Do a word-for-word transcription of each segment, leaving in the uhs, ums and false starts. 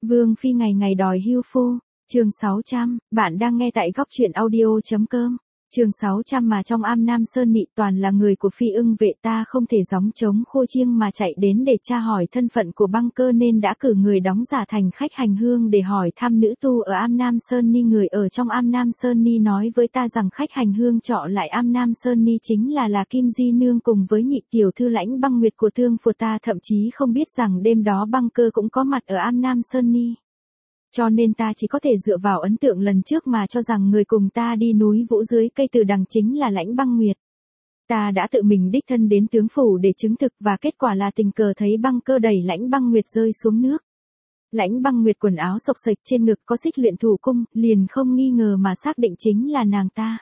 Vương Phi ngày ngày đòi hưu phu, chương sáu trăm, bạn đang nghe tại góc truyện audio.com, chương sáu trăm mà trong am Nam Sơn Nị toàn là người của Phi Ưng vệ, ta không thể gióng trống khô chiêng mà chạy đến để tra hỏi thân phận của băng cơ nên đã cử người đóng giả thành khách hành hương để hỏi thăm nữ tu ở am Nam Sơn Ni. Người ở trong am Nam Sơn Ni nói với ta rằng khách hành hương trọ lại am Nam Sơn Ni chính là là Kim Di Nương cùng với nhị tiểu thư Lãnh Băng Nguyệt của Tương Phù. Ta thậm chí không biết rằng đêm đó băng cơ cũng có mặt ở am Nam Sơn Ni. Cho nên ta chỉ có thể dựa vào ấn tượng lần trước mà cho rằng người cùng ta đi núi Vũ dưới cây từ đằng chính là Lãnh Băng Nguyệt. Ta đã tự mình đích thân đến tướng phủ để chứng thực và kết quả là tình cờ thấy băng cơ đẩy Lãnh Băng Nguyệt rơi xuống nước. Lãnh Băng Nguyệt quần áo xộc xệch, trên ngực có xích luyện thủ cung, liền không nghi ngờ mà xác định chính là nàng ta.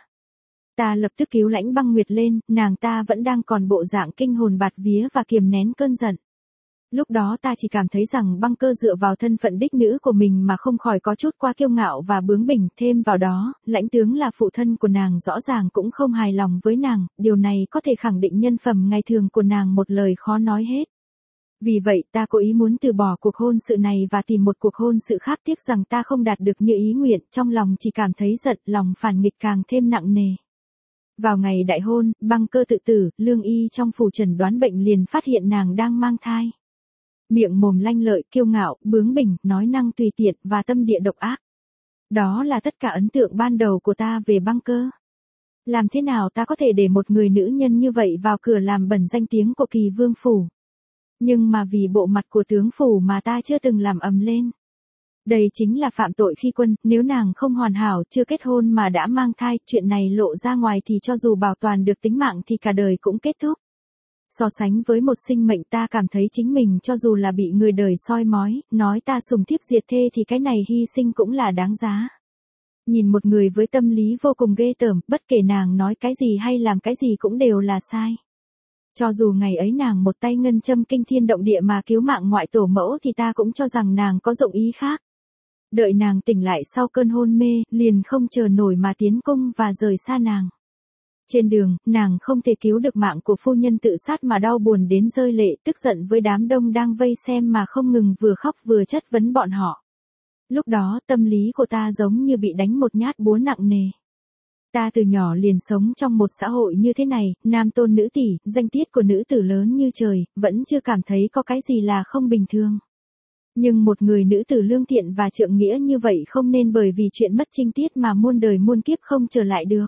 Ta lập tức cứu Lãnh Băng Nguyệt lên, nàng ta vẫn đang còn bộ dạng kinh hồn bạt vía và kiềm nén cơn giận. Lúc đó ta chỉ cảm thấy rằng băng cơ dựa vào thân phận đích nữ của mình mà không khỏi có chút quá kiêu ngạo và bướng bỉnh, thêm vào đó, Lãnh tướng là phụ thân của nàng rõ ràng cũng không hài lòng với nàng, điều này có thể khẳng định nhân phẩm ngày thường của nàng một lời khó nói hết. Vì vậy ta cố ý muốn từ bỏ cuộc hôn sự này và tìm một cuộc hôn sự khác, tiếc rằng ta không đạt được như ý nguyện, trong lòng chỉ cảm thấy giận, lòng phản nghịch càng thêm nặng nề. Vào ngày đại hôn, băng cơ tự tử, lương y trong phủ chẩn đoán bệnh liền phát hiện nàng đang mang thai. Miệng mồm lanh lợi, kiêu ngạo, bướng bỉnh, nói năng tùy tiện và tâm địa độc ác. Đó là tất cả ấn tượng ban đầu của ta về băng cơ. Làm thế nào ta có thể để một người nữ nhân như vậy vào cửa làm bẩn danh tiếng của Kỳ Vương phủ? Nhưng mà vì bộ mặt của tướng phủ mà ta chưa từng làm ầm lên. Đây chính là phạm tội khi quân, nếu nàng không hoàn hảo, chưa kết hôn mà đã mang thai, chuyện này lộ ra ngoài thì cho dù bảo toàn được tính mạng thì cả đời cũng kết thúc. So sánh với một sinh mệnh, ta cảm thấy chính mình cho dù là bị người đời soi mói, nói ta sùng thiếp diệt thê thì cái này hy sinh cũng là đáng giá. Nhìn một người với tâm lý vô cùng ghê tởm, bất kể nàng nói cái gì hay làm cái gì cũng đều là sai. Cho dù ngày ấy nàng một tay ngân châm kinh thiên động địa mà cứu mạng ngoại tổ mẫu thì ta cũng cho rằng nàng có dụng ý khác. Đợi nàng tỉnh lại sau cơn hôn mê, liền không chờ nổi mà tiến cung và rời xa nàng. Trên đường, nàng không thể cứu được mạng của phu nhân tự sát mà đau buồn đến rơi lệ, tức giận với đám đông đang vây xem mà không ngừng vừa khóc vừa chất vấn bọn họ. Lúc đó, tâm lý của ta giống như bị đánh một nhát búa nặng nề. Ta từ nhỏ liền sống trong một xã hội như thế này, nam tôn nữ tỷ, danh tiết của nữ tử lớn như trời, vẫn chưa cảm thấy có cái gì là không bình thường. Nhưng một người nữ tử lương thiện và trượng nghĩa như vậy không nên bởi vì chuyện mất trinh tiết mà muôn đời muôn kiếp không trở lại được.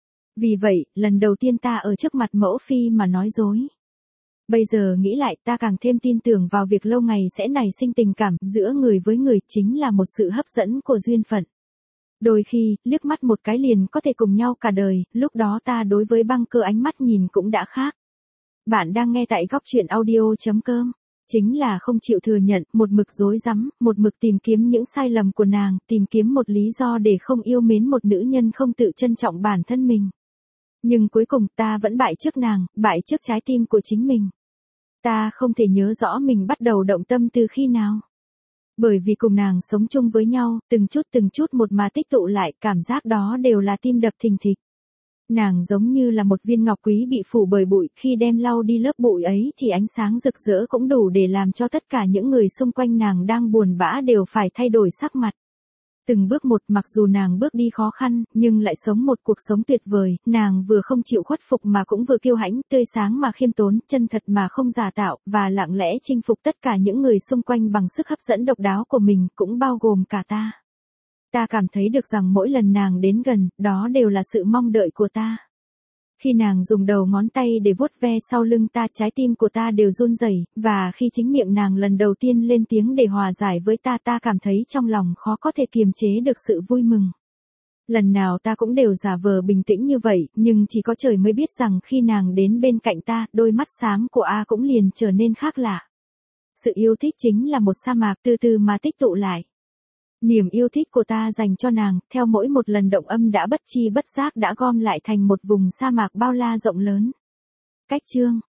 Vì vậy, lần đầu tiên ta ở trước mặt mẫu phi mà nói dối. Bây giờ nghĩ lại, ta càng thêm tin tưởng vào việc lâu ngày sẽ nảy sinh tình cảm giữa người với người, chính là một sự hấp dẫn của duyên phận. Đôi khi, liếc mắt một cái liền có thể cùng nhau cả đời, lúc đó ta đối với băng cơ ánh mắt nhìn cũng đã khác. Bạn đang nghe tại góc truyện audio.com. Chính là không chịu thừa nhận, một mực dối rắm, một mực tìm kiếm những sai lầm của nàng, tìm kiếm một lý do để không yêu mến một nữ nhân không tự trân trọng bản thân mình. Nhưng cuối cùng ta vẫn bại trước nàng, bại trước trái tim của chính mình. Ta không thể nhớ rõ mình bắt đầu động tâm từ khi nào. Bởi vì cùng nàng sống chung với nhau, từng chút từng chút một mà tích tụ lại, cảm giác đó đều là tim đập thình thịch. Nàng giống như là một viên ngọc quý bị phủ bởi bụi, khi đem lau đi lớp bụi ấy thì ánh sáng rực rỡ cũng đủ để làm cho tất cả những người xung quanh nàng đang buồn bã đều phải thay đổi sắc mặt. Từng bước một, mặc dù nàng bước đi khó khăn, nhưng lại sống một cuộc sống tuyệt vời, nàng vừa không chịu khuất phục mà cũng vừa kiêu hãnh, tươi sáng mà khiêm tốn, chân thật mà không giả tạo, và lặng lẽ chinh phục tất cả những người xung quanh bằng sức hấp dẫn độc đáo của mình, cũng bao gồm cả ta. Ta cảm thấy được rằng mỗi lần nàng đến gần, đó đều là sự mong đợi của ta. Khi nàng dùng đầu ngón tay để vuốt ve sau lưng ta, trái tim của ta đều run rẩy, và khi chính miệng nàng lần đầu tiên lên tiếng để hòa giải với ta, ta cảm thấy trong lòng khó có thể kiềm chế được sự vui mừng. Lần nào ta cũng đều giả vờ bình tĩnh như vậy, nhưng chỉ có trời mới biết rằng khi nàng đến bên cạnh ta, đôi mắt xám của A cũng liền trở nên khác lạ. Sự yêu thích chính là một sa mạc từ từ mà tích tụ lại. Niềm yêu thích của ta dành cho nàng, theo mỗi một lần động âm đã bất chi bất giác đã gom lại thành một vùng sa mạc bao la rộng lớn. Cách chương